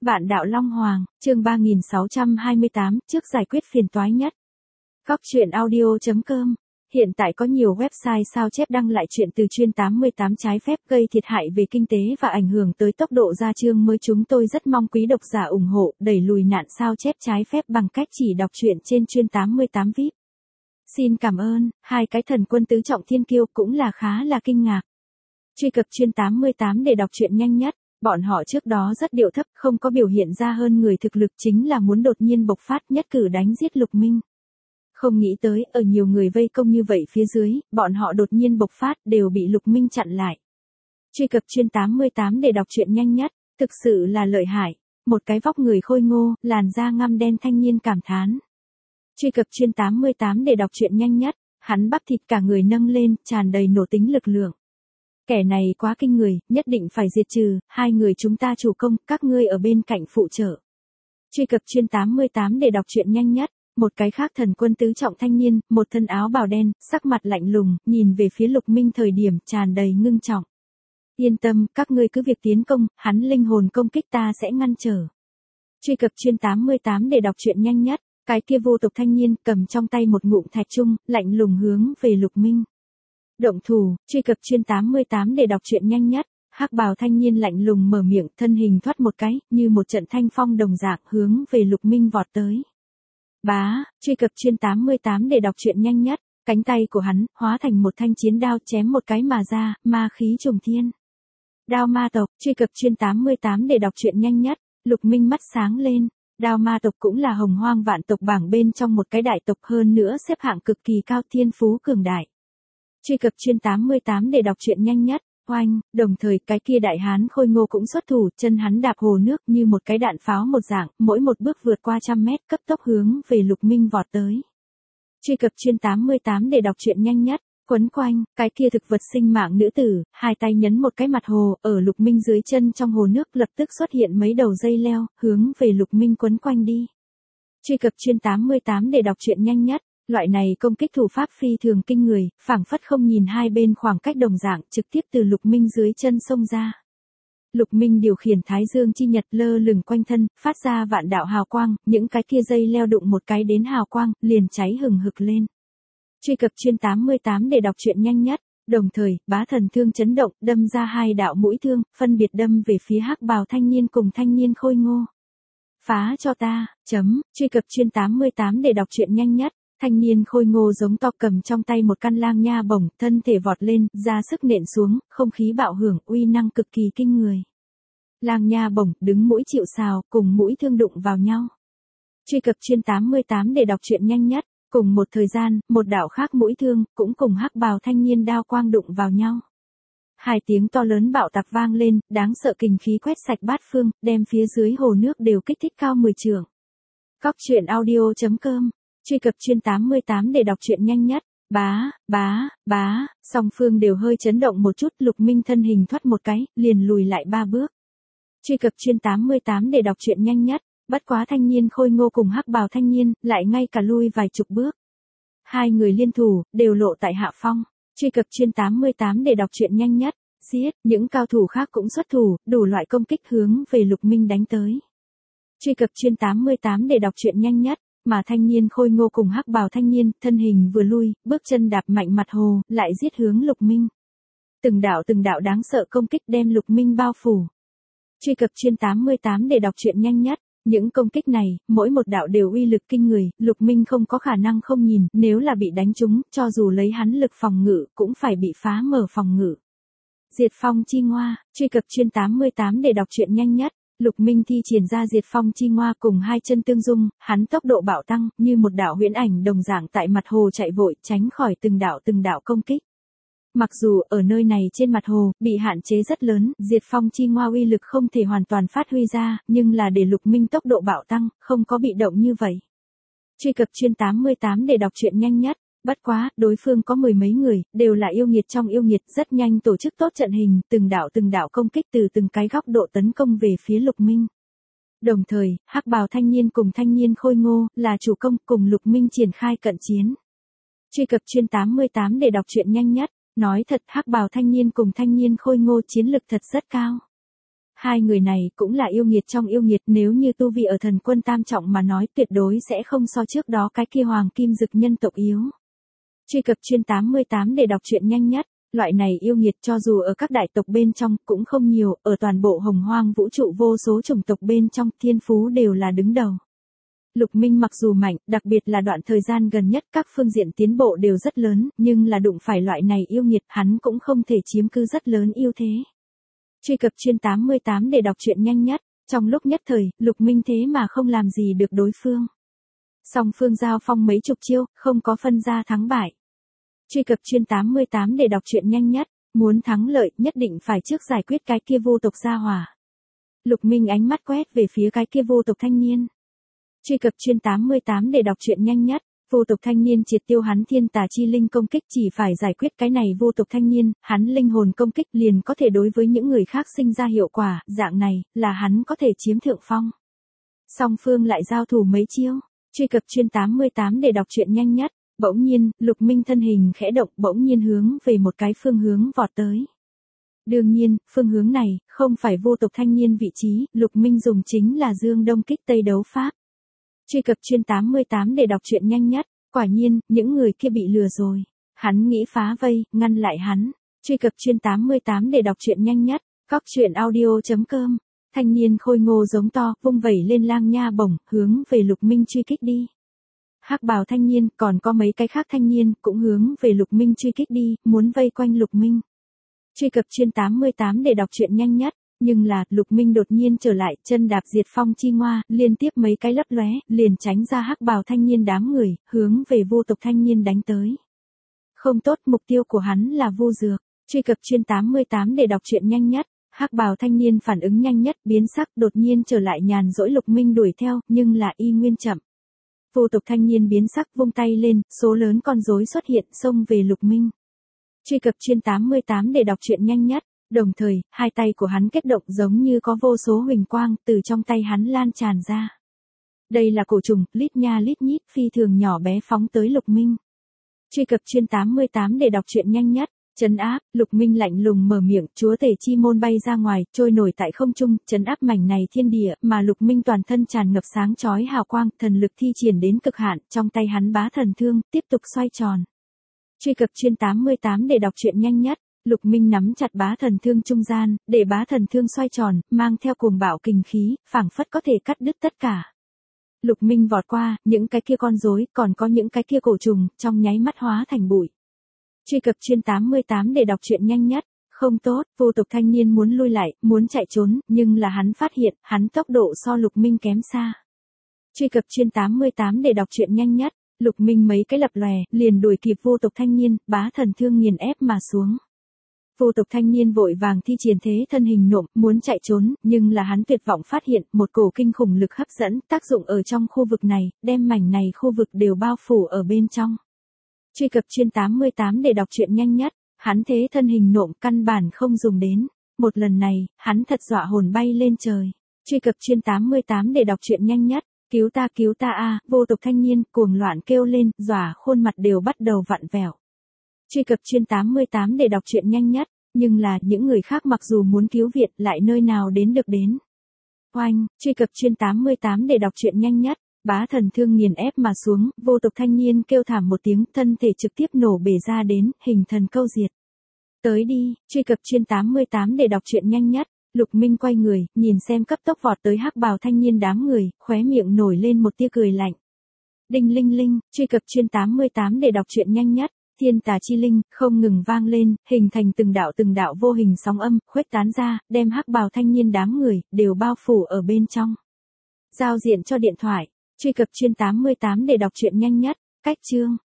Vạn đạo Long Hoàng, chương 3628, trước giải quyết phiền toái nhất. Góc truyện audio.com. Hiện tại có nhiều website sao chép đăng lại chuyện từ chuyên 88 trái phép gây thiệt hại về kinh tế và ảnh hưởng tới tốc độ ra chương mới. Chúng tôi rất mong quý độc giả ủng hộ đẩy lùi nạn sao chép trái phép bằng cách chỉ đọc truyện trên chuyên 88 VIP. Xin cảm ơn. Hai cái thần quân tứ trọng thiên kiêu cũng là khá là kinh ngạc. Truy cập chuyên 88 để đọc truyện nhanh nhất. Bọn họ trước đó rất điệu thấp, không có biểu hiện ra hơn người thực lực, chính là muốn đột nhiên bộc phát, nhất cử đánh giết Lục Minh. Không nghĩ tới, ở nhiều người vây công như vậy phía dưới, bọn họ đột nhiên bộc phát, đều bị Lục Minh chặn lại. Truy cập chuyên 88 để đọc truyện nhanh nhất, thực sự là lợi hại. Một cái vóc người khôi ngô, làn da ngăm đen thanh niên cảm thán. Truy cập chuyên 88 để đọc truyện nhanh nhất, hắn bắp thịt cả người nâng lên, tràn đầy nổ tính lực lượng. Kẻ này quá kinh người, nhất định phải diệt trừ, hai người chúng ta chủ công, các ngươi ở bên cạnh phụ trợ. Truy cập chuyên 88 để đọc truyện nhanh nhất, một cái khác thần quân tứ trọng thanh niên, một thân áo bào đen, sắc mặt lạnh lùng, nhìn về phía Lục Minh thời điểm tràn đầy ngưng trọng. Yên tâm, các ngươi cứ việc tiến công, hắn linh hồn công kích ta sẽ ngăn trở. Truy cập chuyên 88 để đọc truyện nhanh nhất, cái kia vô tục thanh niên cầm trong tay một ngụm thạch trung, lạnh lùng hướng về Lục Minh. Động thủ, truy cập chuyên 88 để đọc truyện nhanh nhất, hắc bào thanh niên lạnh lùng mở miệng, thân hình thoát một cái, như một trận thanh phong đồng dạng hướng về Lục Minh vọt tới. Bá, truy cập chuyên 88 để đọc truyện nhanh nhất, cánh tay của hắn hóa thành một thanh chiến đao chém một cái mà ra, ma khí trùng thiên. Đao ma tộc, truy cập chuyên 88 để đọc truyện nhanh nhất, Lục Minh mắt sáng lên. Đao ma tộc cũng là hồng hoang vạn tộc bảng bên trong một cái đại tộc, hơn nữa xếp hạng cực kỳ cao, thiên phú cường đại. Truy cập chuyên 88 để đọc truyện nhanh nhất, oanh, đồng thời cái kia đại hán khôi ngô cũng xuất thủ, chân hắn đạp hồ nước như một cái đạn pháo một dạng, mỗi một bước vượt qua 100 mét, cấp tốc hướng về Lục Minh vọt tới. Truy cập chuyên 88 để đọc truyện nhanh nhất, quấn quanh, cái kia thực vật sinh mạng nữ tử, hai tay nhấn một cái mặt hồ, ở Lục Minh dưới chân trong hồ nước lập tức xuất hiện mấy đầu dây leo, hướng về Lục Minh quấn quanh đi. Truy cập chuyên 88 để đọc truyện nhanh nhất. Loại này công kích thủ pháp phi thường kinh người, phảng phất không nhìn hai bên khoảng cách đồng dạng, trực tiếp từ Lục Minh dưới chân xông ra. Lục Minh điều khiển Thái Dương chi nhật lơ lửng quanh thân, phát ra vạn đạo hào quang, những cái kia dây leo đụng một cái đến hào quang, liền cháy hừng hực lên. Truy cập chuyên 88 để đọc truyện nhanh nhất, đồng thời, bá thần thương chấn động, đâm ra hai đạo mũi thương, phân biệt đâm về phía hắc bào thanh niên cùng thanh niên khôi ngô. Phá cho ta, truy cập chuyên 88 để đọc truyện nhanh nhất. Thanh niên khôi ngô giống to cầm trong tay một căn lang nha bổng, thân thể vọt lên, ra sức nện xuống, không khí bạo hưởng, uy năng cực kỳ kinh người. Lang nha bổng, đứng mũi chịu sào, cùng mũi thương đụng vào nhau. Truy cập chuyên 88 để đọc truyện nhanh nhất, cùng một thời gian, một đạo khác mũi thương, cũng cùng hắc bào thanh niên đao quang đụng vào nhau. Hai tiếng to lớn bạo tạc vang lên, đáng sợ kình khí quét sạch bát phương, đem phía dưới hồ nước đều kích thích cao 10 trượng. Góc truyện audio.com. Truy cập chuyên 88 để đọc truyện nhanh nhất, bá, song phương đều hơi chấn động một chút, Lục Minh thân hình thoát một cái, liền lùi lại 3 bước. Truy cập chuyên 88 để đọc truyện nhanh nhất, bất quá thanh niên khôi ngô cùng hắc bào thanh niên, lại ngay cả lui vài chục bước. Hai người liên thủ, đều lộ tại hạ phong. Truy cập chuyên 88 để đọc truyện nhanh nhất, giết, những cao thủ khác cũng xuất thủ, đủ loại công kích hướng về Lục Minh đánh tới. Truy cập chuyên 88 để đọc truyện nhanh nhất. Mà thanh niên khôi ngô cùng hắc bào thanh niên, thân hình vừa lui, bước chân đạp mạnh mặt hồ, lại giết hướng Lục Minh. Từng đạo đáng sợ công kích đem Lục Minh bao phủ. Truy cập chuyên 88 để đọc truyện nhanh nhất, những công kích này, mỗi một đạo đều uy lực kinh người, Lục Minh không có khả năng không nhìn, nếu là bị đánh trúng, cho dù lấy hắn lực phòng ngự, cũng phải bị phá mở phòng ngự. Diệt phong chi ngoa, truy cập chuyên 88 để đọc truyện nhanh nhất. Lục Minh thi triển ra diệt phong chi ngoa cùng hai chân tương dung, hắn tốc độ bạo tăng, như một đạo huyễn ảnh đồng dạng tại mặt hồ chạy vội, tránh khỏi từng đạo công kích. Mặc dù ở nơi này trên mặt hồ, bị hạn chế rất lớn, diệt phong chi ngoa uy lực không thể hoàn toàn phát huy ra, nhưng là để Lục Minh tốc độ bạo tăng, không có bị động như vậy. Truy cập chuyên 88 để đọc truyện nhanh nhất. Bất quá, đối phương có 10 mấy người, đều là yêu nghiệt trong yêu nghiệt, rất nhanh tổ chức tốt trận hình, từng đạo công kích từ từng cái góc độ tấn công về phía Lục Minh. Đồng thời, hắc bào thanh niên cùng thanh niên khôi ngô, là chủ công, cùng Lục Minh triển khai cận chiến. Truy cập chuyên 88 để đọc truyện nhanh nhất, nói thật hắc bào thanh niên cùng thanh niên khôi ngô chiến lực thật rất cao. Hai người này cũng là yêu nghiệt trong yêu nghiệt, nếu như tu vi ở thần quân tam trọng mà nói tuyệt đối sẽ không so trước đó cái kia hoàng kim dực nhân tộc yếu. Truy cập chuyên 88 để đọc truyện nhanh nhất. Loại này yêu nghiệt cho dù ở các đại tộc bên trong cũng không nhiều, ở toàn bộ hồng hoang vũ trụ vô số chủng tộc bên trong thiên phú đều là đứng đầu. Lục Minh mặc dù mạnh, đặc biệt là đoạn thời gian gần nhất các phương diện tiến bộ đều rất lớn, nhưng là đụng phải loại này yêu nghiệt hắn cũng không thể chiếm cứ rất lớn ưu thế. Truy cập chuyên 88 để đọc truyện nhanh nhất. Trong lúc nhất thời, Lục Minh thế mà không làm gì được đối phương. Song phương giao phong mấy chục chiêu, không có phân ra thắng bại. Truy cập chuyên 88 để đọc truyện nhanh nhất. Muốn thắng lợi, nhất định phải trước giải quyết cái kia vô tộc gia hỏa. Lục Minh ánh mắt quét về phía cái kia vô tộc thanh niên. Truy cập chuyên 88 để đọc truyện nhanh nhất. Vô tộc thanh niên triệt tiêu hắn thiên tà chi linh công kích, chỉ phải giải quyết cái này vô tộc thanh niên, hắn linh hồn công kích liền có thể đối với những người khác sinh ra hiệu quả, dạng này, là hắn có thể chiếm thượng phong. Song phương lại giao thủ mấy chiêu. Truy cập chuyên 88 để đọc truyện nhanh nhất. Bỗng nhiên, Lục Minh thân hình khẽ động, bỗng nhiên hướng về một cái phương hướng vọt tới. Đương nhiên, phương hướng này, không phải vô tộc thanh niên vị trí, Lục Minh dùng chính là dương đông kích tây đấu pháp. Truy cập chuyên 88 để đọc truyện nhanh nhất. Quả nhiên, những người kia bị lừa rồi. Hắn nghĩ phá vây, ngăn lại hắn. Truy cập chuyên 88 để đọc truyện nhanh nhất. Cóc truyện audio.com. Thanh niên khôi ngô giống to, vung vẩy lên lang nha bổng, hướng về Lục Minh truy kích đi. Hắc bào thanh niên, còn có mấy cái khác thanh niên, cũng hướng về Lục Minh truy kích đi, muốn vây quanh Lục Minh. Truy cập chuyên 88 để đọc truyện nhanh nhất. Nhưng là, Lục Minh đột nhiên trở lại, chân đạp diệt phong chi ngoa, liên tiếp mấy cái lấp lóe, liền tránh ra hắc bào thanh niên đám người, hướng về vô tộc thanh niên đánh tới. Không tốt, mục tiêu của hắn là vô dược. Truy cập chuyên 88 để đọc truyện nhanh nhất. Hắc bào thanh niên phản ứng nhanh nhất, biến sắc, đột nhiên trở lại nhàn rỗi Lục Minh đuổi theo, nhưng là y nguyên chậm. Vô tộc thanh niên biến sắc, vung tay lên, số lớn con rối xuất hiện, xông về Lục Minh. Truy cập chuyên 88 để đọc truyện nhanh nhất. Đồng thời, hai tay của hắn kết động giống như có vô số huỳnh quang từ trong tay hắn lan tràn ra. Đây là cổ trùng, lít nha lít nhít, phi thường nhỏ bé phóng tới Lục Minh. Truy cập chuyên 88 để đọc truyện nhanh nhất. Trấn áp, Lục Minh lạnh lùng mở miệng, chúa tể chi môn bay ra ngoài, trôi nổi tại không trung, trấn áp mảnh này thiên địa, mà Lục Minh toàn thân tràn ngập sáng chói hào quang, thần lực thi triển đến cực hạn, trong tay hắn bá thần thương, tiếp tục xoay tròn. Truy cập chuyên 88 để đọc truyện nhanh nhất. Lục Minh nắm chặt bá thần thương trung gian, để bá thần thương xoay tròn, mang theo cuồng bạo kình khí, phảng phất có thể cắt đứt tất cả. Lục Minh vọt qua, những cái kia con rối, còn có những cái kia cổ trùng, trong nháy mắt hóa thành bụi. Truy cập chuyên 88 để đọc truyện nhanh nhất. Không tốt, vô tộc thanh niên muốn lui lại, muốn chạy trốn, nhưng là hắn phát hiện, hắn tốc độ so Lục Minh kém xa. Truy cập chuyên 88 để đọc truyện nhanh nhất. Lục Minh mấy cái lập lòe, liền đuổi kịp vô tộc thanh niên, bá thần thương nghiền ép mà xuống. Vô tộc thanh niên vội vàng thi triển thế thân hình nộm, muốn chạy trốn, nhưng là hắn tuyệt vọng phát hiện, một cổ kinh khủng lực hấp dẫn, tác dụng ở trong khu vực này, đem mảnh này khu vực đều bao phủ ở bên trong. Truy cập chuyên 88 để đọc truyện nhanh nhất. Hắn thế thân hình nộm căn bản không dùng đến. Một lần này, hắn thật dọa hồn bay lên trời. Truy cập chuyên 88 để đọc truyện nhanh nhất. Cứu ta a, vô tộc thanh niên cuồng loạn kêu lên, dọa khuôn mặt đều bắt đầu vặn vẹo. Truy cập chuyên 88 để đọc truyện nhanh nhất. Nhưng là, những người khác mặc dù muốn cứu viện, lại nơi nào đến được đến. Oanh, truy cập chuyên 88 để đọc truyện nhanh nhất. Bá thần thương nghiền ép mà xuống, vô tộc thanh niên kêu thảm một tiếng, thân thể trực tiếp nổ bể ra đến, hình thần câu diệt. Tới đi, truy cập chuyên 88 để đọc truyện nhanh nhất. Lục Minh quay người, nhìn xem cấp tốc vọt tới hắc bào thanh niên đám người, khóe miệng nổi lên một tia cười lạnh. Đinh linh linh, truy cập chuyên 88 để đọc truyện nhanh nhất. Thiên tà chi linh, không ngừng vang lên, hình thành từng đạo vô hình sóng âm, khuếch tán ra, đem hắc bào thanh niên đám người, đều bao phủ ở bên trong. Giao diện cho điện thoại. Truy cập chuyên 88 để đọc truyện nhanh nhất. Cách chương.